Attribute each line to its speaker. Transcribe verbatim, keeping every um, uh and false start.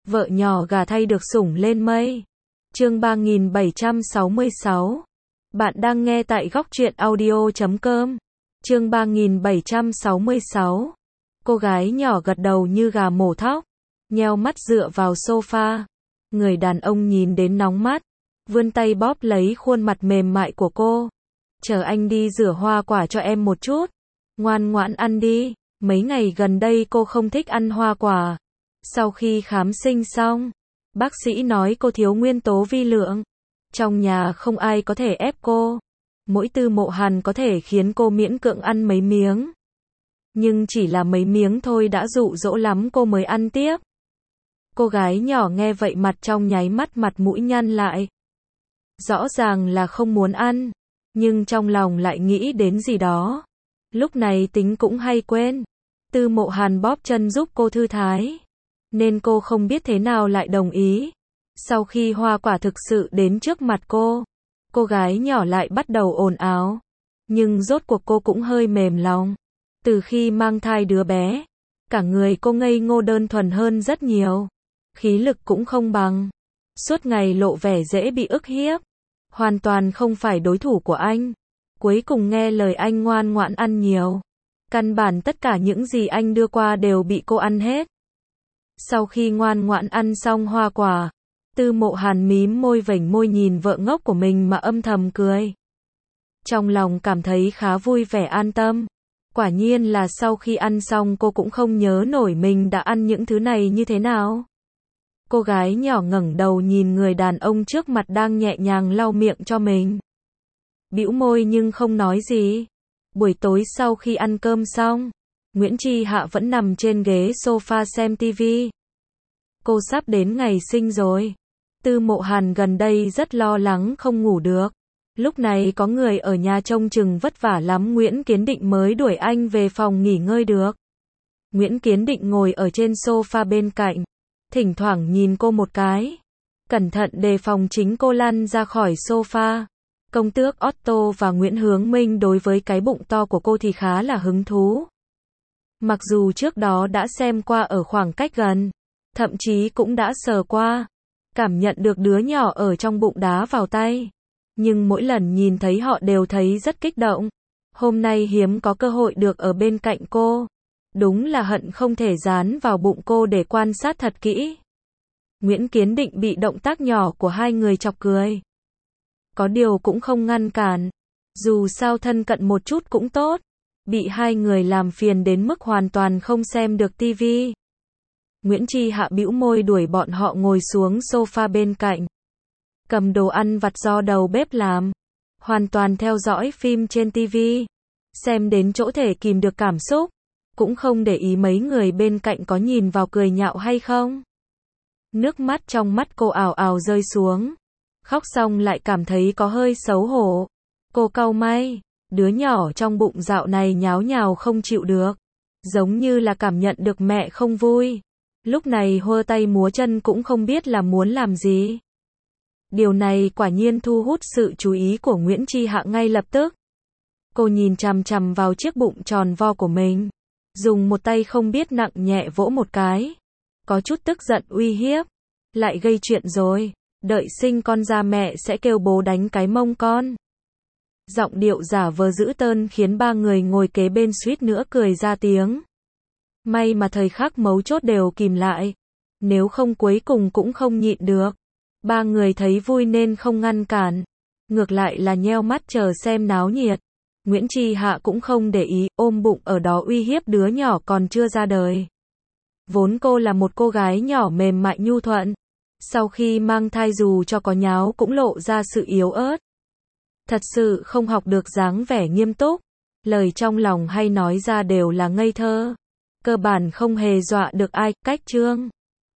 Speaker 1: vợ nhỏ gà thay được sủng lên mây. Chương ba nghìn bảy trăm sáu mươi sáu. Bạn đang nghe tại góc truyện audio chấm com. Chương ba nghìn bảy trăm sáu mươi sáu. Cô gái nhỏ gật đầu như gà mổ thóc, nheo mắt dựa vào sofa. Người đàn ông nhìn đến nóng mắt, vươn tay bóp lấy khuôn mặt mềm mại của cô. Chờ anh đi rửa hoa quả cho em một chút. Ngoan ngoãn ăn đi, mấy ngày gần đây cô không thích ăn hoa quả. Sau khi khám sinh xong, bác sĩ nói cô thiếu nguyên tố vi lượng. Trong nhà không ai có thể ép cô. Mỗi Tư Mộ Hàn có thể khiến cô miễn cưỡng ăn mấy miếng. Nhưng chỉ là mấy miếng thôi đã dụ dỗ lắm cô mới ăn tiếp. Cô gái nhỏ nghe vậy mặt trong nháy mắt mặt mũi nhăn lại. Rõ ràng là không muốn ăn, nhưng trong lòng lại nghĩ đến gì đó. Lúc này tính cũng hay quên. Tư Mộ Hàn bóp chân giúp cô thư thái, nên cô không biết thế nào lại đồng ý. Sau khi hoa quả thực sự đến trước mặt cô, cô gái nhỏ lại bắt đầu ồn ào. Nhưng rốt cuộc cô cũng hơi mềm lòng. Từ khi mang thai đứa bé, cả người cô ngây ngô đơn thuần hơn rất nhiều. Khí lực cũng không bằng. Suốt ngày lộ vẻ dễ bị ức hiếp. Hoàn toàn không phải đối thủ của anh. Cuối cùng nghe lời anh ngoan ngoãn ăn nhiều. Căn bản tất cả những gì anh đưa qua đều bị cô ăn hết. Sau khi ngoan ngoãn ăn xong hoa quả, Tư Mộ Hàn mím môi vểnh môi nhìn vợ ngốc của mình mà âm thầm cười. Trong lòng cảm thấy khá vui vẻ an tâm. Quả nhiên là sau khi ăn xong cô cũng không nhớ nổi mình đã ăn những thứ này như thế nào. Cô gái nhỏ ngẩng đầu nhìn người đàn ông trước mặt đang nhẹ nhàng lau miệng cho mình. Bĩu môi nhưng không nói gì. Buổi tối sau khi ăn cơm xong, Nguyễn Chi Hạ vẫn nằm trên ghế sofa xem tivi. Cô sắp đến ngày sinh rồi. Tư Mộ Hàn gần đây rất lo lắng không ngủ được. Lúc này có người ở nhà trông chừng vất vả lắm, Nguyễn Kiến Định mới đuổi anh về phòng nghỉ ngơi được. Nguyễn Kiến Định ngồi ở trên sofa bên cạnh, thỉnh thoảng nhìn cô một cái, cẩn thận đề phòng chính cô lăn ra khỏi sofa. Công tước Otto và Nguyễn Hướng Minh đối với cái bụng to của cô thì khá là hứng thú. Mặc dù trước đó đã xem qua ở khoảng cách gần, thậm chí cũng đã sờ qua, cảm nhận được đứa nhỏ ở trong bụng đá vào tay. Nhưng mỗi lần nhìn thấy họ đều thấy rất kích động. Hôm nay hiếm có cơ hội được ở bên cạnh cô. Đúng là hận không thể dán vào bụng cô để quan sát thật kỹ. Nguyễn Kiến Định bị động tác nhỏ của hai người chọc cười. Có điều cũng không ngăn cản. Dù sao thân cận một chút cũng tốt. Bị hai người làm phiền đến mức hoàn toàn không xem được tivi. Nguyễn Chi Hạ bĩu môi đuổi bọn họ ngồi xuống sofa bên cạnh. Cầm đồ ăn vặt do đầu bếp làm. Hoàn toàn theo dõi phim trên tivi. Xem đến chỗ thể kìm được cảm xúc. Cũng không để ý mấy người bên cạnh có nhìn vào cười nhạo hay không. Nước mắt trong mắt cô ào ào rơi xuống. Khóc xong lại cảm thấy có hơi xấu hổ. Cô cau mày. Đứa nhỏ trong bụng dạo này nháo nhào không chịu được. Giống như là cảm nhận được mẹ không vui. Lúc này hơ tay múa chân cũng không biết là muốn làm gì. Điều này quả nhiên thu hút sự chú ý của Nguyễn Chi Hạ ngay lập tức. Cô nhìn chằm chằm vào chiếc bụng tròn vo của mình. Dùng một tay không biết nặng nhẹ vỗ một cái. Có chút tức giận uy hiếp. Lại gây chuyện rồi. Đợi sinh con ra mẹ sẽ kêu bố đánh cái mông con. Giọng điệu giả vờ dữ tợn khiến ba người ngồi kế bên suýt nữa cười ra tiếng. May mà thời khắc mấu chốt đều kìm lại. Nếu không cuối cùng cũng không nhịn được. Ba người thấy vui nên không ngăn cản. Ngược lại là nheo mắt chờ xem náo nhiệt. Nguyễn Chi Hạ cũng không để ý, ôm bụng ở đó uy hiếp đứa nhỏ còn chưa ra đời. Vốn cô là một cô gái nhỏ mềm mại nhu thuận. Sau khi mang thai dù cho có nháo cũng lộ ra sự yếu ớt. Thật sự không học được dáng vẻ nghiêm túc. Lời trong lòng hay nói ra đều là ngây thơ. Cơ bản không hề dọa được ai. Cách chương